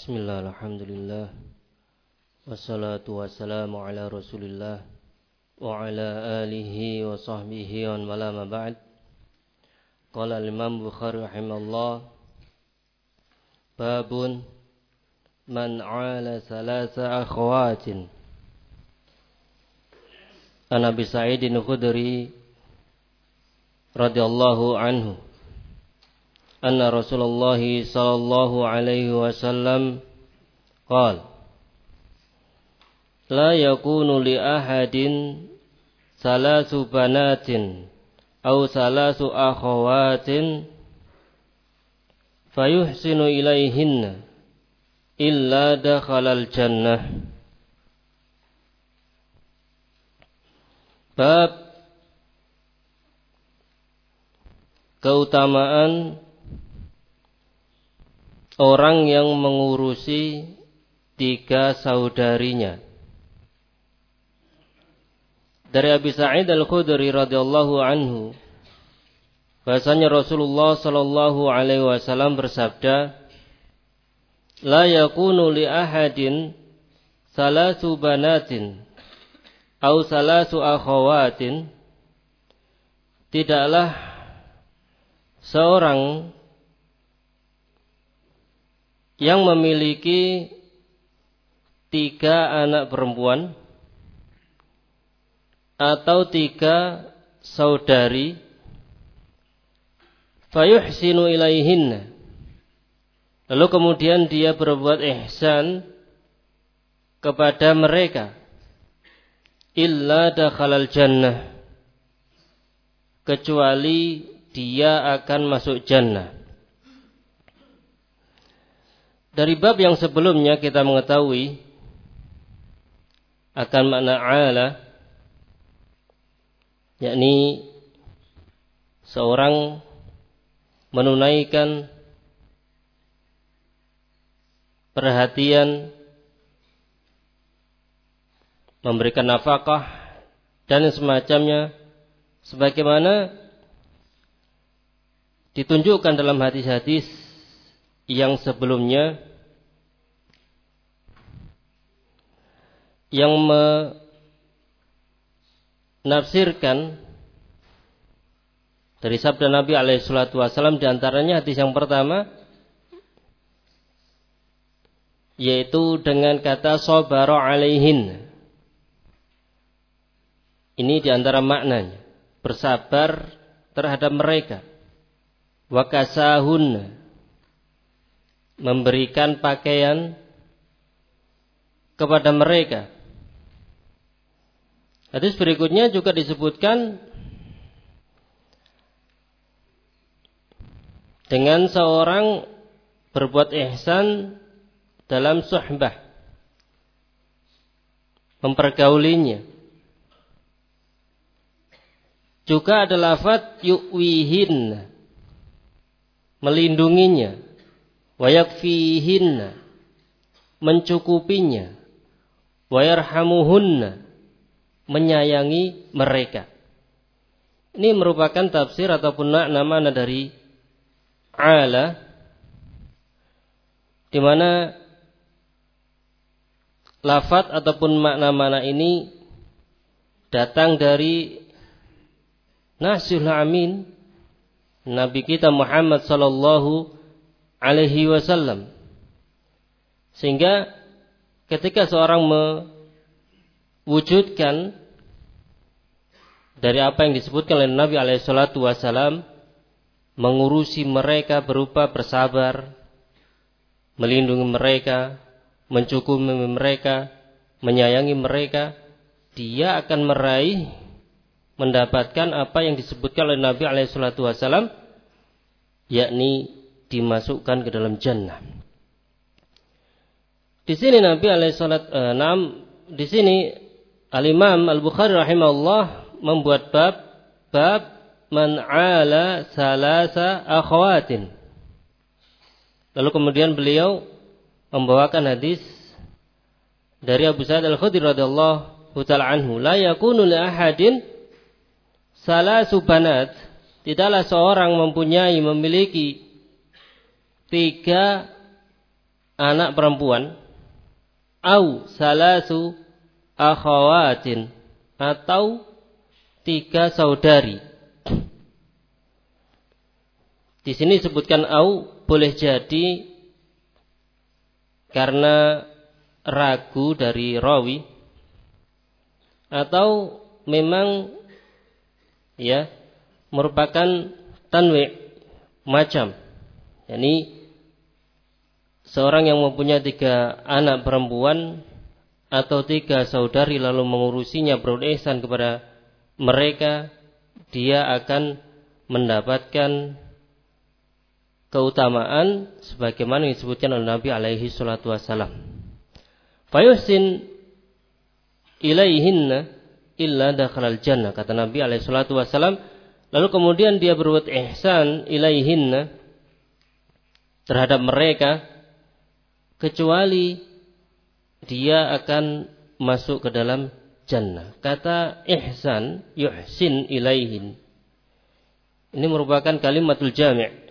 Bismillah, alhamdulillah, wassalatu wassalamu ala rasulillah wa ala alihi wa sahbihi wa wala ma ba'd. Qala al-Imam Bukhari rahimahullah, babun man 'ala salasa akhawatin. An Abi Sa'id al-Khudri radhiyallahu anhu anna Rasulullah sallallahu alaihi wasallam qala la yakunu li ahadin salasu banatin aw salasu akhawatin fayuhsinu ilaihinna illa dakhalal jannah. Bab keutamaan orang yang mengurusi 3 saudarinya. Dari Abi Sa'id al-Khudri radhiyallahu anhu, bahasanya Rasulullah sallallahu alaihi wasallam bersabda, la yakunu li ahadin salasu banatin aw salasu akhawatin. Tidaklah seorang yang memiliki 3 anak perempuan atau 3 saudari, fayuhsinu ilaihinna, lalu kemudian dia berbuat ihsan kepada mereka, illa dakhalal jannah, kecuali dia akan masuk jannah. Dari bab yang sebelumnya kita mengetahui akan makna 'ala, yakni seorang menunaikan perhatian, memberikan nafkah dan semacamnya, sebagaimana ditunjukkan dalam hadis-hadis yang sebelumnya yang menafsirkan dari sabda Nabi alaihi salatu wasallam, di antaranya hadis yang pertama yaitu dengan kata sabara alaihin. Ini di antara maknanya bersabar terhadap mereka. Wa kasahun, memberikan pakaian kepada mereka. Hadis berikutnya juga disebutkan dengan seorang berbuat ihsan dalam suhbah, mempergaulinya. Juga ada lafaz yu'wihin, melindunginya, wa yakfihinna, mencukupinya, wa yarhamuhunna, menyayangi mereka. Ini merupakan tafsir ataupun makna dari 'ala, di mana lafaz ataupun makna-makna ini datang dari Nasul Amin, Nabi kita Muhammad sallallahu alaihi wasallam. Sehingga ketika seorang mewujudkan dari apa yang disebutkan oleh Nabi alaihi salatu wasallam, mengurusi mereka berupa bersabar, melindungi mereka, mencukupi mereka, menyayangi mereka, dia akan mendapatkan apa yang disebutkan oleh Nabi alaihi salatu wasallam, yakni dimasukkan ke dalam jannah. Di sini Nabi alaihi salat di sini Al-Imam Al-Bukhari rahimahullah membuat bab man 'ala salasa akhawatin. Lalu kemudian beliau membawakan hadis dari Abu Sa'id Al-Khudri radhiyallahu ta'ala anhu, la yakunu li ahadin salasu banat, tidaklah seorang memiliki 3 anak perempuan, au salasu akhawatin, atau 3 saudari. Di sini disebutkan au, boleh jadi karena ragu dari rawi, atau memang ya merupakan tanwi' macam. Yani seorang yang mempunyai 3 anak perempuan atau 3 saudari lalu mengurusinya, berbuat ihsan kepada mereka, dia akan mendapatkan keutamaan sebagaimana disebutkan oleh Nabi alaihi salatu wassalam. Fayuhsin ilaihinna illa dakhalal jannah, kata Nabi alaihi salatu wassalam. Lalu kemudian dia berbuat ihsan ilaihinna, terhadap mereka, kecuali dia akan masuk ke dalam jannah. Kata ihsan, yuhsin ilaihin, ini merupakan kalimatul jami',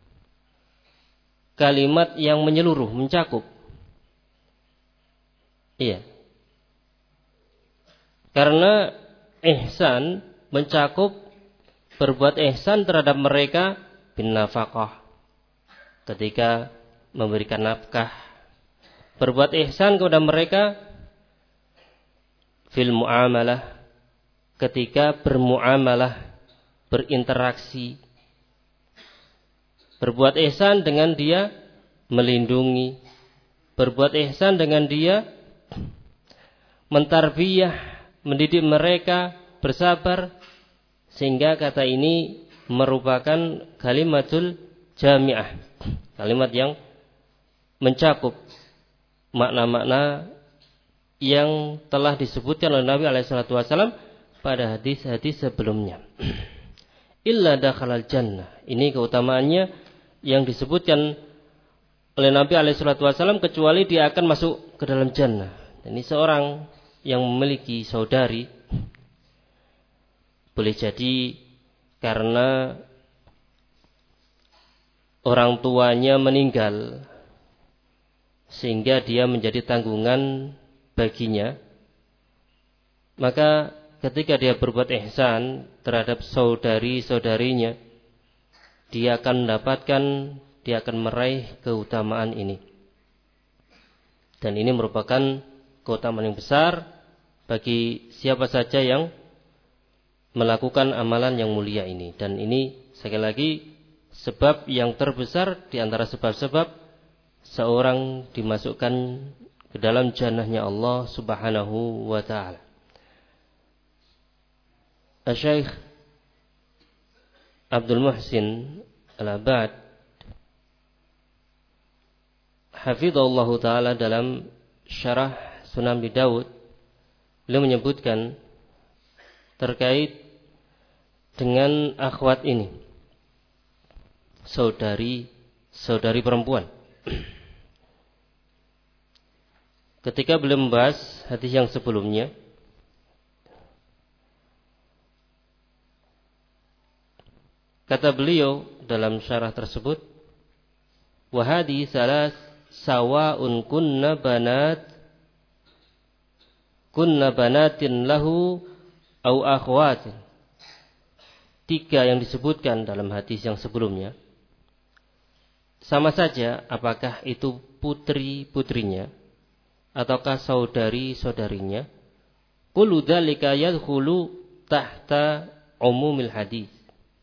kalimat yang menyeluruh, mencakup. Iya. Karena ihsan mencakup berbuat ihsan terhadap mereka bin nafaqah, ketika memberikan nafkah, berbuat ihsan kepada mereka fil muamalah, ketika bermuamalah, berinteraksi, berbuat ihsan dengan dia melindungi, berbuat ihsan dengan dia mentarbiyah, mendidik mereka bersabar, sehingga kata ini merupakan kalimatul jami'ah, kalimat yang mencakup makna-makna yang telah disebutkan oleh Nabi SAW pada hadis-hadis sebelumnya. Illa dakhalal jannah, ini keutamaannya yang disebutkan oleh Nabi SAW, kecuali dia akan masuk ke dalam jannah. Ini seorang yang memiliki saudari, boleh jadi karena orang tuanya meninggal sehingga dia menjadi tanggungan baginya, maka ketika dia berbuat ihsan terhadap saudari-saudarinya, dia akan mendapatkan, dia akan meraih keutamaan ini. Dan ini merupakan keutamaan yang besar bagi siapa saja yang melakukan amalan yang mulia ini. Dan ini sekali lagi sebab yang terbesar di antara sebab-sebab seorang dimasukkan ke dalam jannahnya Allah Subhanahu wa ta'ala. Asy-Syaikh Abdul Muhsin Al-Abad hafizallahu ta'ala dalam syarah Sunan Abi Dawud, beliau menyebutkan terkait dengan akhwat ini, saudari perempuan. Ketika beliau membahas hadis yang sebelumnya, kata beliau dalam syarah tersebut, wa hadhi salas sawa'un kunna banatin lahu au akhwatin. 3 yang disebutkan dalam hadis yang sebelumnya sama saja apakah itu putri-putrinya ataukah saudari-saudarinya. Kullu dzalika yadkhulu tahta umumil hadis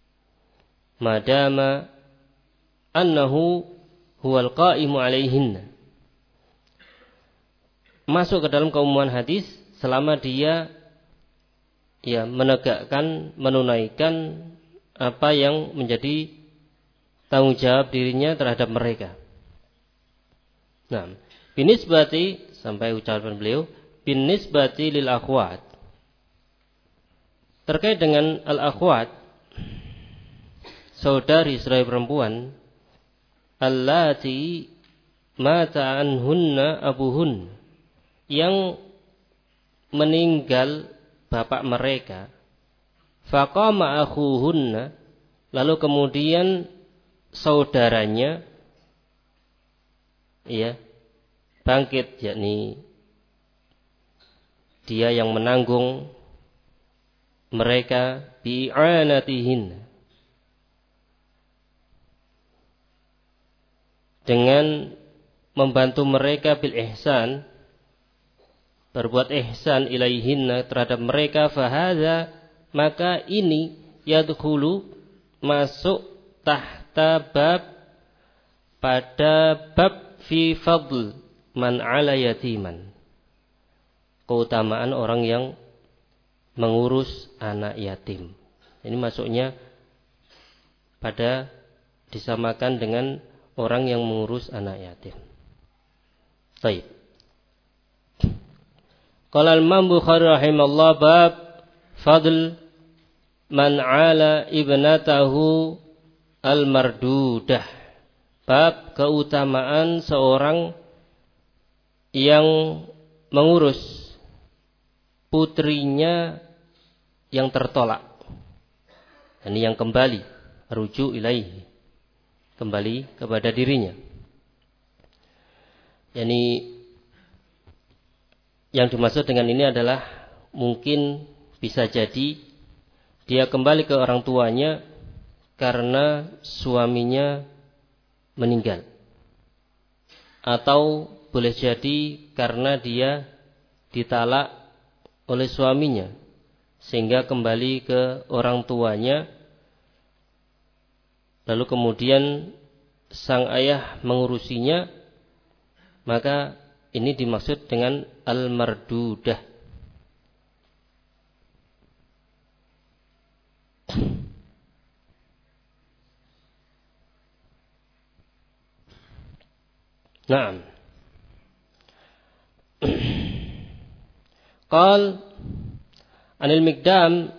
madama annahu huwal qa'imu alaihinna, masuk ke dalam keumuman hadis selama dia menegakkan, menunaikan apa yang menjadi tanggung jawab dirinya terhadap mereka. Nah, binisbati, sampai ucapan beliau, binisbati lil akhwat, terkait dengan al akhwat, saudari-saudari perempuan, allati mata anhunna abuhun, yang meninggal bapak mereka, faqama akhuhunna, lalu kemudian saudaranya bangkit, yakni dia yang menanggung mereka bi'anatihin, dengan membantu mereka bil ihsan, berbuat ihsan ilaihinna terhadap mereka, fahadha, maka ini yadkhulu, masuk tahta bab, pada bab fi fadl man ala yatiman, keutamaan orang yang mengurus anak yatim. Ini masuknya pada disamakan dengan orang yang mengurus anak yatim. Baik. Qala al-Imam Bukhari rahimallah, bab fadl man ala ibnatahu al-mardudah. Bab keutamaan seorang yang mengurus putrinya yang tertolak. Ini yang kembali, rujuk ilaihi, kembali kepada dirinya. Yani yang dimaksud dengan ini adalah mungkin bisa jadi dia kembali ke orang tuanya karena suaminya meninggal, atau boleh jadi karena dia ditalak oleh suaminya sehingga kembali ke orang tuanya, lalu kemudian sang ayah mengurusinya, maka ini dimaksud dengan al-mardudah. Naam. Qal anil Miqdam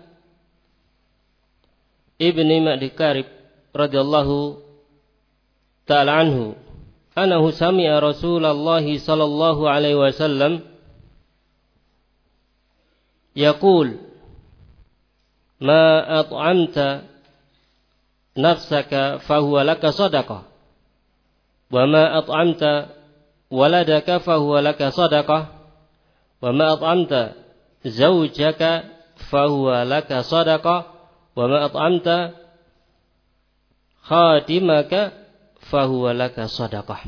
ibni Ma'di Karib radhiyallahu ta'ala anhu annahu sami'a Rasulullah sallallahu alaihi wasallam yaqul ma at'amta nafsaka fahuwa laka sadaqah wa ma at'amta waladaka fahuwa laka sadaqah wa ma at'amta zawjaka fahuwa laka sadaqah wa ma at'amta khadimaka fahuwa laka sadaqah.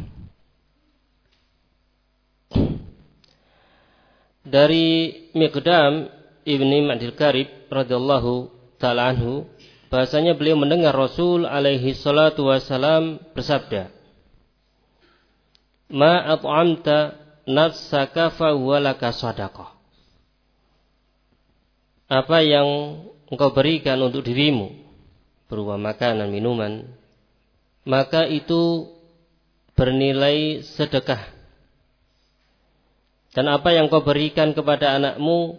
Dari Miqdam ibni Ma'dil Karib radhiyallahu ta'ala anhu, bahasanya beliau mendengar Rasul alaihi salatu wasalam bersabda, ma at'amta nafsaka fahuwa laka sadaqah. Apa yang engkau berikan untuk dirimu berupa makanan, minuman, maka itu bernilai sedekah. Dan apa yang kau berikan kepada anakmu,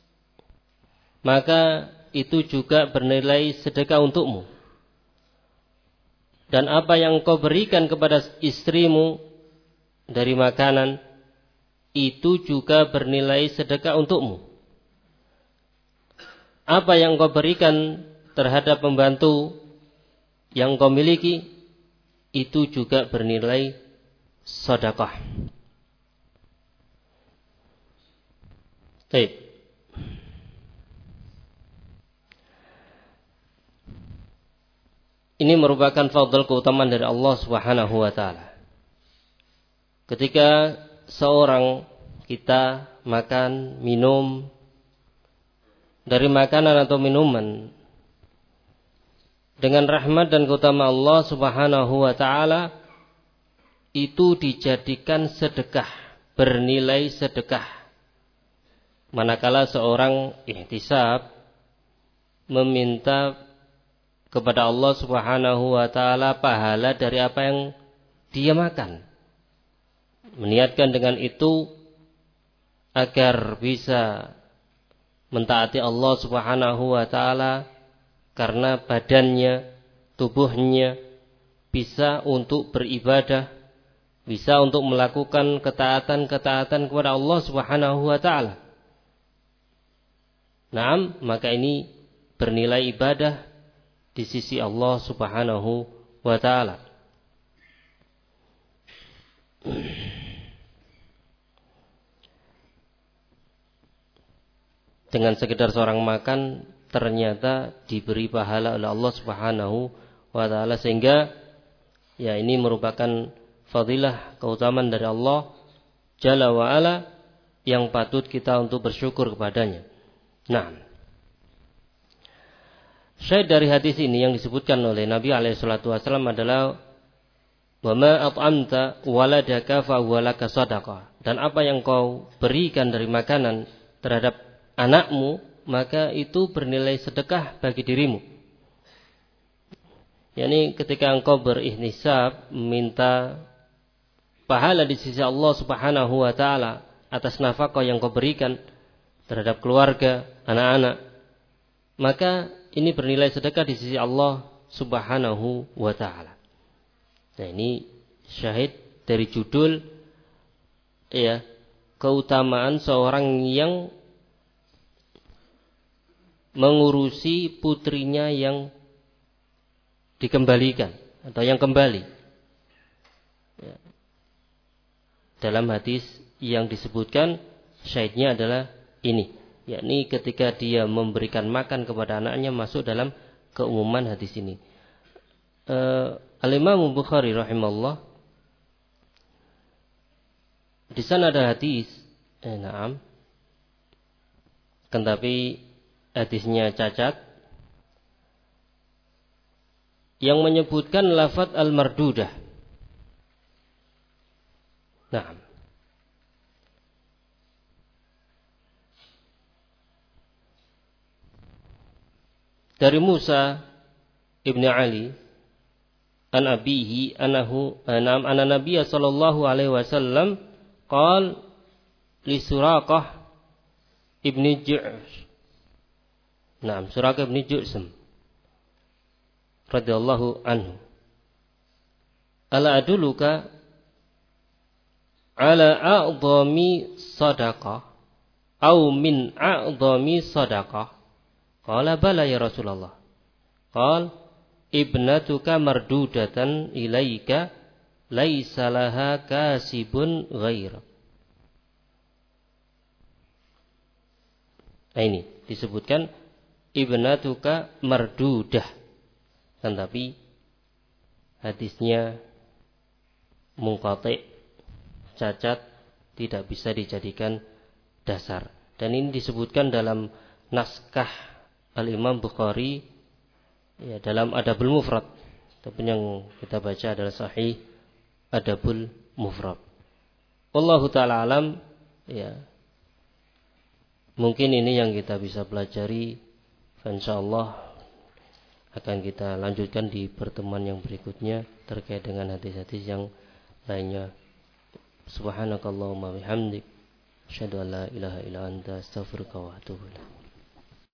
maka itu juga bernilai sedekah untukmu. Dan apa yang kau berikan kepada istrimu dari makanan, itu juga bernilai sedekah untukmu. Apa yang kau berikan terhadap pembantu yang kau miliki, itu juga bernilai sedekah. Baik. Ini merupakan fadl keutamaan dari Allah Subhanahu wa taala. Ketika seorang kita makan, minum dari makanan atau minuman dengan rahmat dan keutamaan Allah Subhanahu wa taala, itu dijadikan sedekah, bernilai sedekah. Manakala seorang ihtisab, meminta kepada Allah Subhanahu wa taala pahala dari apa yang dia makan, meniatkan dengan itu agar bisa mentaati Allah Subhanahu wa taala, karena badannya, tubuhnya bisa untuk beribadah, bisa untuk melakukan ketaatan-ketaatan kepada Allah Subhanahu wa taala. Naam, maka ini bernilai ibadah di sisi Allah Subhanahu wa taala. dengan sekedar seorang makan ternyata diberi pahala oleh Allah Subhanahu wa taala, sehingga ya ini merupakan fadilah keutamaan dari Allah Jalla wa ala yang patut kita untuk bersyukur kepadanya. Nah, syahid dari hadis ini yang disebutkan oleh Nabi alaihissalatu wassalam adalah wa ma at'amta waladaka fa huwa laka shadaqah, dan apa yang kau berikan dari makanan terhadap anakmu maka itu bernilai sedekah bagi dirimu. Yani ketika engkau berihtisab minta pahala di sisi Allah Subhanahu wa taala atas nafkah yang kau berikan terhadap keluarga, anak-anak, maka ini bernilai sedekah di sisi Allah Subhanahu wa taala. Nah, ini syahid dari judul ya, keutamaan seorang yang mengurusi putrinya yang dikembalikan atau yang kembali. Ya. Dalam hadis yang disebutkan syahidnya adalah ini, yakni ketika dia memberikan makan kepada anaknya, masuk dalam keumuman hadis ini. Al-Imam Bukhari rahimahullah, di sana ada hadis, tapi hadisnya cacat, yang menyebutkan lafaz al-mardudah. Nah, dari Musa ibn Ali an abihi anahu anna Nabiy sallallahu alaihi wasallam qala li Suraqah ibni Ju'sh. Nah, Suraqah ibni Ju'sh radhiyallahu anhu, ala aduluka ala a'dhami sadaqah au min a'dhami sadaqah? Qala bala ya Rasulullah. Qala ibnatuka mardudatan ilaika laisa laha kasibun ghair. Nah, ini disebutkan ibnatuka mardudah, kan tapi hadisnya munqati', cacat, tidak bisa dijadikan dasar. Dan ini disebutkan dalam naskah Al-Imam Bukhari ya, dalam Adabul Mufrad. Tapi yang kita baca adalah Sahih Adabul Mufrad. Wallahu ta'ala alam ya. Mungkin ini yang kita bisa pelajari. Insyaallah akan kita lanjutkan di pertemuan yang berikutnya terkait dengan hadis-hadis yang lainnya. Subhanakallahumma bihamdik, asyhadu an la ilaha illa anta, astaghfiruka wa atubu ilaik.